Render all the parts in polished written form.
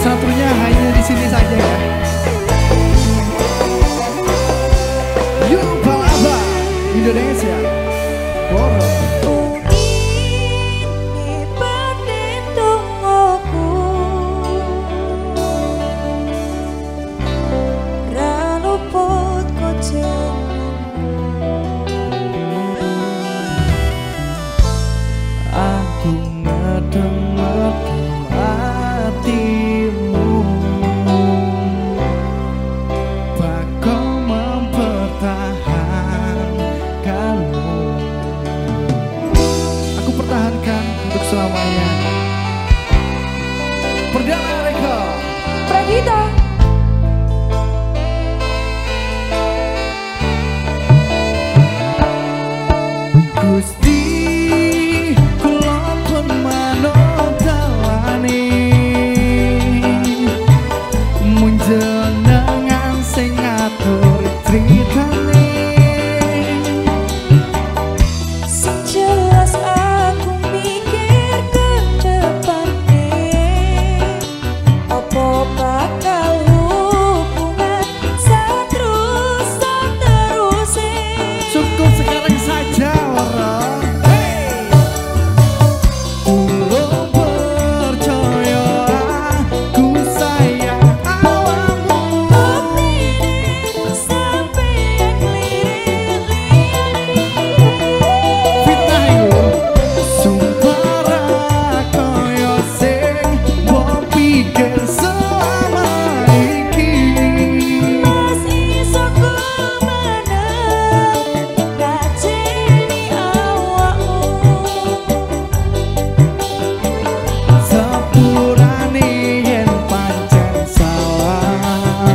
satunya hanya di sini saja ya. Yuk Palapa Indonesia. Wow. Aku ngedem-ngedem hatimu, bakal mempertahankanmu. Aku pertahankan untuk selamanya. Perdana mereka Pragita. Gusti kula pun manut dalane, mun jenengan sing ngatur tritane. Sing jelas aku mikir ke depane, opo bakal hubungan seterus-terusé. Cukup sekarang saja orang. Tulung percaya aku sayang awakmu. Sampeyan lirik-lirik Fitnah iku sumpah ra kaya sing mbok pikir selama iki. Mas iso kumeneng ngajeni awakmu. Sepurane yen pancen salah,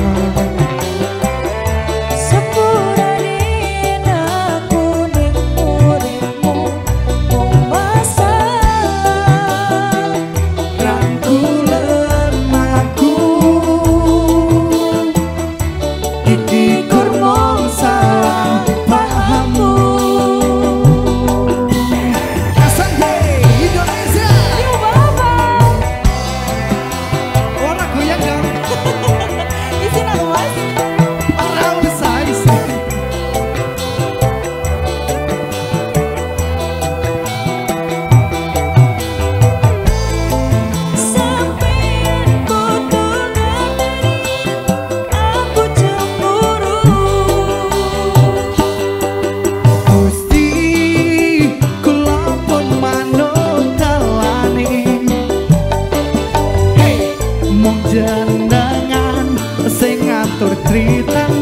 Sepurane aku ning uripmu mung masalah. rangkulan aku iki kurmong salah pahammu. Asante Indonesia. Yo Bapak, Ora goyang dong. izin aku Mas. Ora usah isi. Sampeyan kudu ngerti aku cemburu. Gusti kula pun manut dalane, mung jenengan sing ngatur tritane.